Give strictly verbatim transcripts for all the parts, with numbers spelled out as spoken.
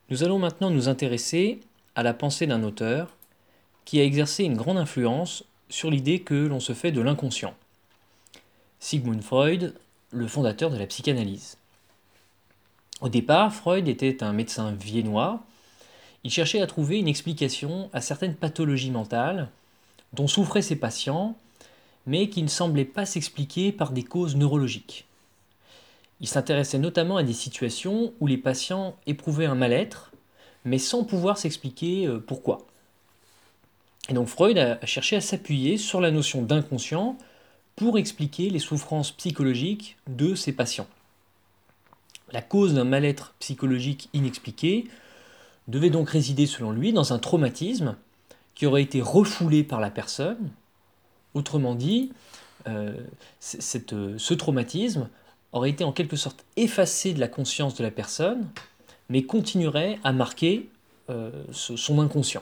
Nous allons maintenant nous intéresser à la pensée d'un auteur qui a exercé une grande influence sur l'idée que l'on se fait de l'inconscient. Sigmund Freud, le fondateur de la psychanalyse. Au départ, Freud était un médecin viennois. Il cherchait à trouver une explication à certaines pathologies mentales dont souffraient ses patients, mais qui ne semblaient pas s'expliquer par des causes neurologiques. Il s'intéressait notamment à des situations où les patients éprouvaient un mal-être, mais sans pouvoir s'expliquer euh, pourquoi. Et donc Freud a cherché à s'appuyer sur la notion d'inconscient pour expliquer les souffrances psychologiques de ses patients. La cause d'un mal-être psychologique inexpliqué devait donc résider, selon lui, dans un traumatisme qui aurait été refoulé par la personne. Autrement dit, euh, cette, ce traumatisme aurait été en quelque sorte effacé de la conscience de la personne, mais continuerait à marquer euh, ce, son inconscient.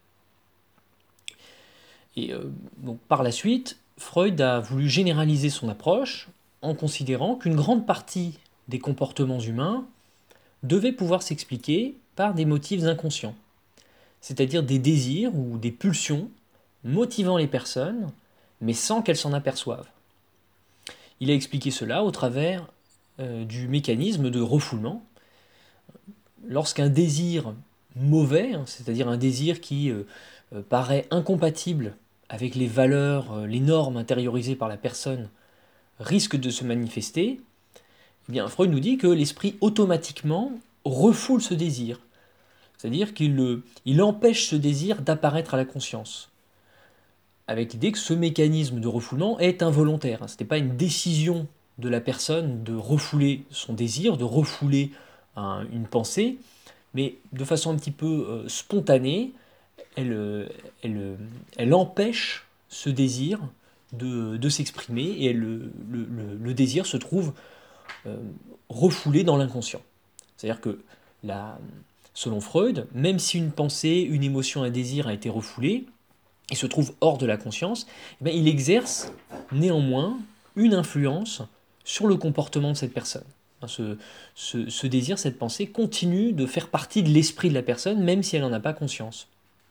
Et euh, donc, par la suite, Freud a voulu généraliser son approche en considérant qu'une grande partie des comportements humains devait pouvoir s'expliquer par des motifs inconscients, c'est-à-dire des désirs ou des pulsions motivant les personnes, mais sans qu'elles s'en aperçoivent. Il a expliqué cela au travers euh, du mécanisme de refoulement. Lorsqu'un désir mauvais, hein, c'est-à-dire un désir qui euh, euh, paraît incompatible avec les valeurs, euh, les normes intériorisées par la personne, risque de se manifester, eh bien Freud nous dit que l'esprit automatiquement refoule ce désir. C'est-à-dire qu'il euh, il empêche ce désir d'apparaître à la conscience. Avec l'idée que ce mécanisme de refoulement est involontaire. Ce n'était pas une décision de la personne de refouler son désir, de refouler un, une pensée, mais de façon un petit peu euh, spontanée, elle, euh, elle, euh, elle empêche ce désir de, de s'exprimer et elle, le, le, le, désir se trouve euh, refoulé dans l'inconscient. C'est-à-dire que, la, selon Freud, même si une pensée, une émotion, un désir a été refoulé, il se trouve hors de la conscience, eh bien, il exerce néanmoins une influence sur le comportement de cette personne. Ce, ce, ce désir, cette pensée continue de faire partie de l'esprit de la personne, même si elle n'en a pas conscience.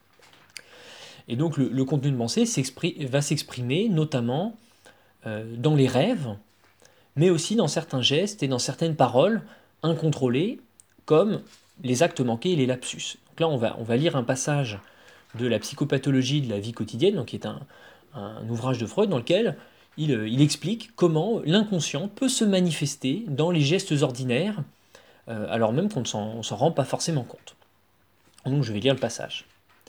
Et donc le, le contenu de pensée va s'exprimer notamment euh, dans les rêves, mais aussi dans certains gestes et dans certaines paroles incontrôlées, comme les actes manqués et les lapsus. Donc là, on va, on va lire un passage de la psychopathologie de la vie quotidienne, donc qui est un, un ouvrage de Freud dans lequel il, il explique comment l'inconscient peut se manifester dans les gestes ordinaires, euh, alors même qu'on ne s'en rend pas forcément compte. Donc je vais lire le passage.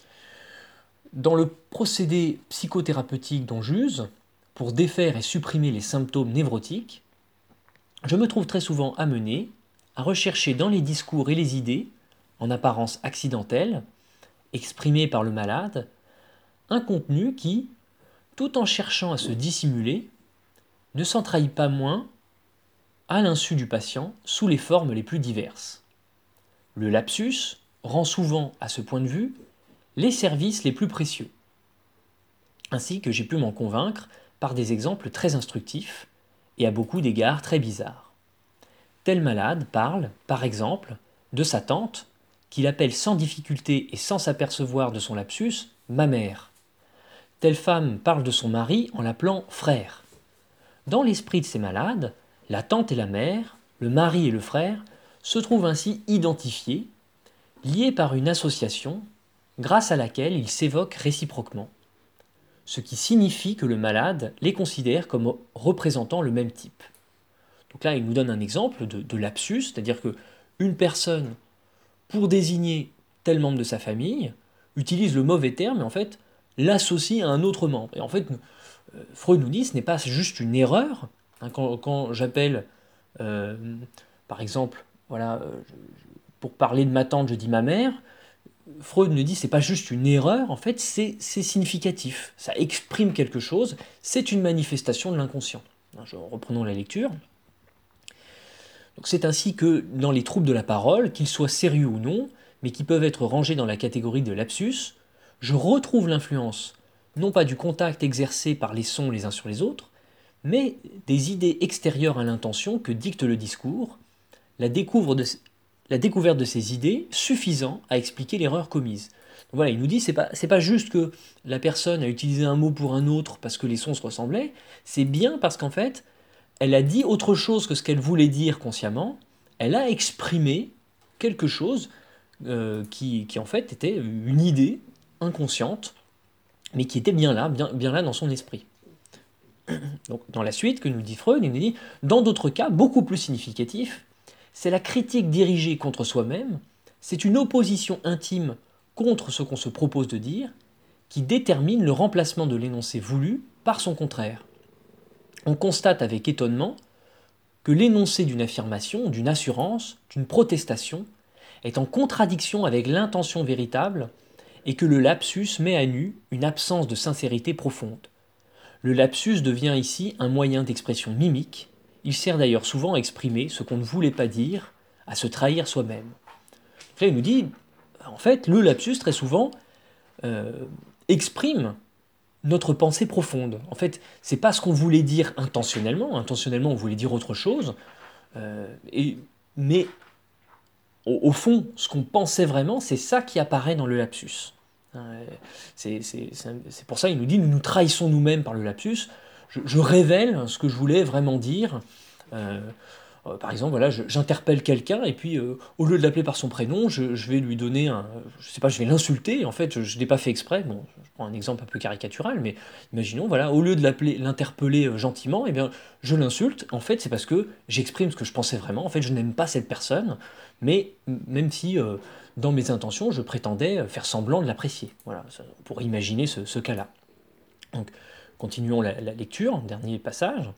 Dans le procédé psychothérapeutique dont j'use, pour défaire et supprimer les symptômes névrotiques, je me trouve très souvent amené à rechercher dans les discours et les idées, en apparence accidentelles, exprimés par le malade, un contenu qui, tout en cherchant à se dissimuler, ne s'en trahit pas moins, à l'insu du patient, sous les formes les plus diverses. Le lapsus rend souvent, à ce point de vue, les services les plus précieux, ainsi que j'ai pu m'en convaincre par des exemples très instructifs et à beaucoup d'égards très bizarres. Tel malade parle, par exemple, de sa tante, qu'il appelle sans difficulté et sans s'apercevoir de son lapsus, ma mère. Telle femme parle de son mari en l'appelant frère. Dans l'esprit de ces malades, la tante et la mère, le mari et le frère, se trouvent ainsi identifiés, liés par une association, grâce à laquelle ils s'évoquent réciproquement, ce qui signifie que le malade les considère comme représentant le même type. Donc là, il nous donne un exemple de, de lapsus, c'est-à-dire qu'une personne, pour désigner tel membre de sa famille, utilise le mauvais terme, mais en fait, l'associe à un autre membre. Et en fait, Freud nous dit que ce n'est pas juste une erreur. Hein, quand, quand j'appelle, euh, par exemple, voilà, euh, pour parler de ma tante, je dis ma mère, Freud nous dit que ce n'est pas juste une erreur, en fait, c'est significatif. Ça exprime quelque chose, c'est une manifestation de l'inconscient. Reprenons la lecture. C'est ainsi que, dans les troubles de la parole, qu'ils soient sérieux ou non, mais qui peuvent être rangés dans la catégorie de lapsus, je retrouve l'influence, non pas du contact exercé par les sons les uns sur les autres, mais des idées extérieures à l'intention que dicte le discours, la, découvre de, la découverte de ces idées suffisant à expliquer l'erreur commise. Donc voilà, il nous dit c'est pas c'est pas juste que la personne a utilisé un mot pour un autre parce que les sons se ressemblaient, c'est bien parce qu'en fait, elle a dit autre chose que ce qu'elle voulait dire consciemment, elle a exprimé quelque chose euh, qui, qui en fait était une idée inconsciente, mais qui était bien là, bien, bien là dans son esprit. Donc, dans la suite que nous dit Freud, il nous dit, dans d'autres cas beaucoup plus significatifs, c'est la critique dirigée contre soi-même, c'est une opposition intime contre ce qu'on se propose de dire, qui détermine le remplacement de l'énoncé voulu par son contraire. On constate avec étonnement que l'énoncé d'une affirmation, d'une assurance, d'une protestation est en contradiction avec l'intention véritable et que le lapsus met à nu une absence de sincérité profonde. Le lapsus devient ici un moyen d'expression mimique, il sert d'ailleurs souvent à exprimer ce qu'on ne voulait pas dire, à se trahir soi-même. Donc là, il nous dit, en fait, le lapsus, très souvent, euh, exprime notre pensée profonde. En fait, c'est pas ce qu'on voulait dire intentionnellement. Intentionnellement, on voulait dire autre chose. Euh, et, mais au, au fond, ce qu'on pensait vraiment, c'est ça qui apparaît dans le lapsus. Euh, C'est c'est- c'est- c'est pour ça qu'il nous dit, nous nous trahissons nous-mêmes par le lapsus. Je, je révèle ce que je voulais vraiment dire. Euh, euh, par exemple, voilà, je- j'interpelle quelqu'un et puis euh, au lieu de l'appeler par son prénom, je, je vais lui donner un, je sais pas, je vais l'insulter. En fait, je, ne l'ai pas fait exprès. Bon, je prends un exemple un peu caricatural, mais imaginons, voilà, au lieu de l'appeler, l'interpeller euh, gentiment, eh bien, je l'insulte. En fait, c'est parce que j'exprime ce que je pensais vraiment. En fait, je n'aime pas cette personne, mais m- même si euh, dans mes intentions, je prétendais euh, faire semblant de l'apprécier. Voilà, ça- pour imaginer ce, ce cas-là. Donc, continuons la, la lecture, dernier passage.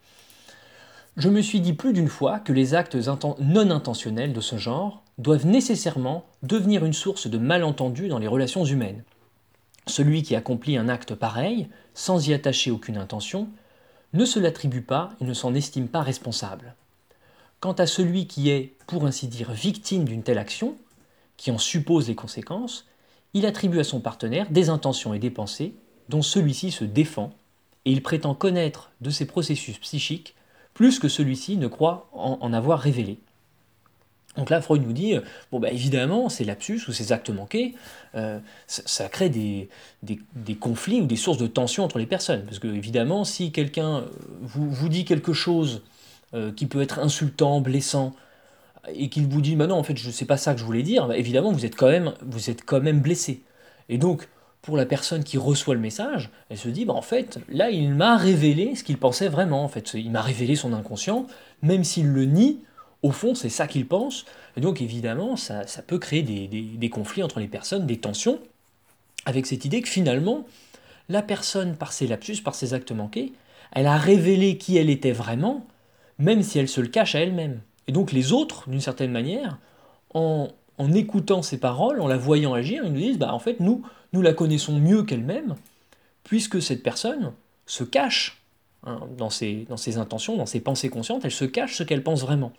Je me suis dit plus d'une fois que les actes inten- non intentionnels de ce genre doivent nécessairement devenir une source de malentendus dans les relations humaines. Celui qui accomplit un acte pareil, sans y attacher aucune intention, ne se l'attribue pas et ne s'en estime pas responsable. Quant à celui qui est, pour ainsi dire, victime d'une telle action, qui en suppose les conséquences, il attribue à son partenaire des intentions et des pensées dont celui-ci se défend, et il prétend connaître de ses processus psychiques plus que celui-ci ne croit en, en avoir révélé. Donc là, Freud nous dit, euh, bon bah évidemment, ces lapsus ou ces actes manqués, euh, ça, ça crée des, des- des conflits ou des sources de tension entre les personnes. Parce que évidemment, si quelqu'un euh, vous, vous dit quelque chose euh, qui peut être insultant, blessant, et qu'il vous dit, bah non, en fait, je sais pas ça que je voulais dire, bah, évidemment, vous êtes quand même, vous êtes quand même blessé. Et donc, pour la personne qui reçoit le message, elle se dit, bah en fait, là, il m'a révélé ce qu'il pensait vraiment. En fait, il m'a révélé son inconscient, même s'il le nie, au fond, c'est ça qu'il pense. Et donc, évidemment, ça, ça peut créer des, des- des conflits entre les personnes, des tensions, avec cette idée que finalement, la personne, par ses lapsus, par ses actes manqués, elle a révélé qui elle était vraiment, même si elle se le cache à elle-même. Et donc les autres, d'une certaine manière, en, en écoutant ses paroles, en la voyant agir, ils nous disent, bah en fait, nous, nous la connaissons mieux qu'elle-même, puisque cette personne se cache hein, dans, ses, dans ses intentions, dans ses pensées conscientes, elle se cache ce qu'elle pense vraiment.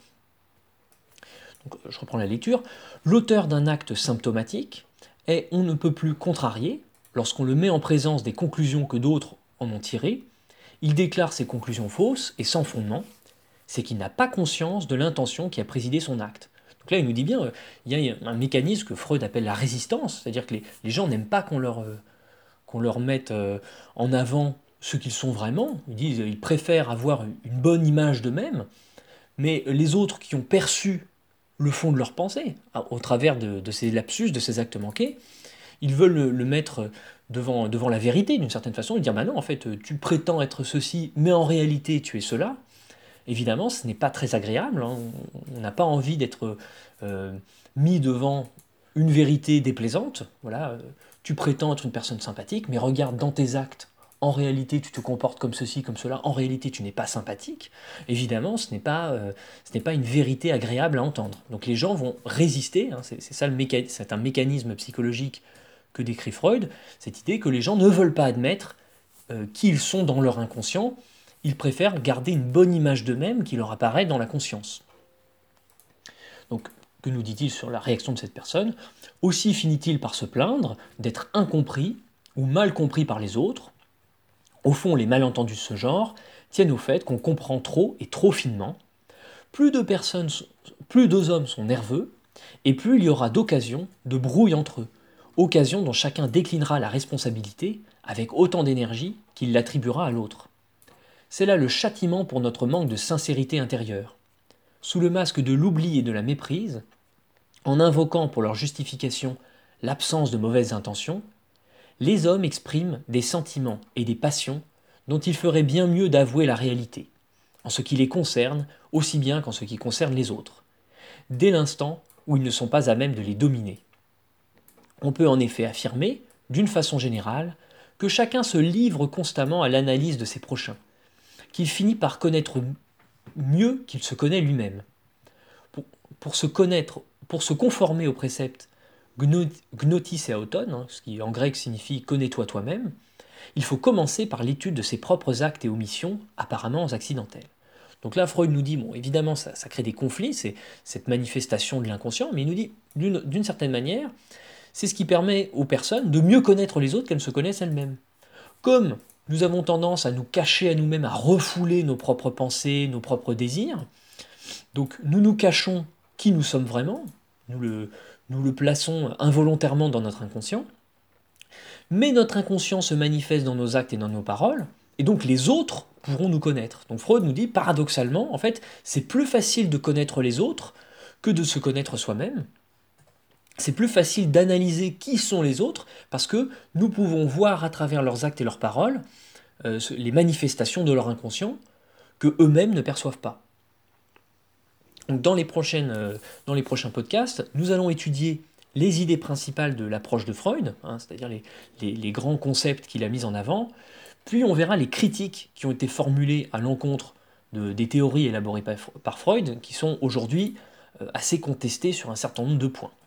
Donc, je reprends la lecture. L'auteur d'un acte symptomatique est on ne peut plus contrarié lorsqu'on le met en présence des conclusions que d'autres en ont tirées. Il déclare ces conclusions fausses et sans fondement, c'est qu'il n'a pas conscience de l'intention qui a présidé son acte. Donc là, il nous dit bien, euh, il y a un mécanisme que Freud appelle la résistance, c'est-à-dire que les, les gens n'aiment pas qu'on leur, euh, qu'on leur mette euh, en avant ce qu'ils sont vraiment. Ils disent, ils préfèrent avoir une bonne image d'eux-mêmes, mais les autres qui ont perçu le fond de leur pensée, à- au travers de, de ces lapsus, de ces actes manqués, ils veulent le, le mettre devant, devant la vérité d'une certaine façon, et dire, bah non, en fait, tu prétends être ceci, mais en réalité, tu es cela. Évidemment, ce n'est pas très agréable, hein. On n'a pas envie d'être euh, mis devant une vérité déplaisante. Voilà, euh, tu prétends être une personne sympathique, mais regarde dans tes actes. En réalité, tu te comportes comme ceci, comme cela. En réalité, tu n'es pas sympathique. Évidemment, ce n'est pas, euh, ce n'est pas une vérité agréable à entendre. Donc les gens vont résister. Hein, c'est, c'est ça le méca- c'est un mécanisme psychologique que décrit Freud. Cette idée que les gens ne veulent pas admettre euh, qui ils sont dans leur inconscient, ils préfèrent garder une bonne image d'eux-mêmes qui leur apparaît dans la conscience. Donc, que nous dit-il sur la réaction de cette personne? Aussi finit-il par se plaindre d'être incompris ou mal compris par les autres. Au fond, les malentendus de ce genre tiennent au fait qu'on comprend trop et trop finement. Plus de personnes, plus deux hommes sont nerveux, Et plus il y aura d'occasions de brouille entre eux, occasions dont chacun déclinera la responsabilité avec autant d'énergie qu'il l'attribuera à l'autre. C'est là le châtiment pour notre manque de sincérité intérieure. Sous le masque de l'oubli et de la méprise, en invoquant pour leur justification l'absence de mauvaises intentions, les hommes expriment des sentiments et des passions dont il ferait bien mieux d'avouer la réalité, en ce qui les concerne aussi bien qu'en ce qui concerne les autres, dès l'instant où ils ne sont pas à même de les dominer. On peut en effet affirmer, d'une façon générale, que chacun se livre constamment à l'analyse de ses prochains, qu'il finit par connaître mieux qu'il se connaît lui-même. Pour, pour se connaître, pour se conformer au précepte gnotis et auton, hein, ce qui en grec signifie connais-toi toi-même, il faut commencer par l'étude de ses propres actes et omissions apparemment accidentels. Donc là, Freud nous dit, bon, évidemment, ça, ça crée des conflits, c'est cette manifestation de l'inconscient, mais il nous dit, d'une, d'une certaine manière, c'est ce qui permet aux personnes de mieux connaître les autres qu'elles se connaissent elles-mêmes. Comme nous avons tendance à nous cacher à nous-mêmes, à refouler nos propres pensées, nos propres désirs, donc nous nous cachons qui nous sommes vraiment, nous le, nous le plaçons involontairement dans notre inconscient, mais notre inconscient se manifeste dans nos actes et dans nos paroles, et donc les autres pourront nous connaître. Donc Freud nous dit, paradoxalement, en fait, c'est plus facile de connaître les autres que de se connaître soi-même. C'est plus facile d'analyser qui sont les autres, parce que nous pouvons voir à travers leurs actes et leurs paroles euh, les manifestations de leur inconscient que eux-mêmes ne perçoivent pas. Donc dans les, prochaines, euh, dans les prochains podcasts, nous allons étudier les idées principales de l'approche de Freud, hein, c'est-à-dire les, les, les grands concepts qu'il a mis en avant, puis on verra les critiques qui ont été formulées à l'encontre de, des théories élaborées par, par Freud, qui sont aujourd'hui euh, assez contestées sur un certain nombre de points.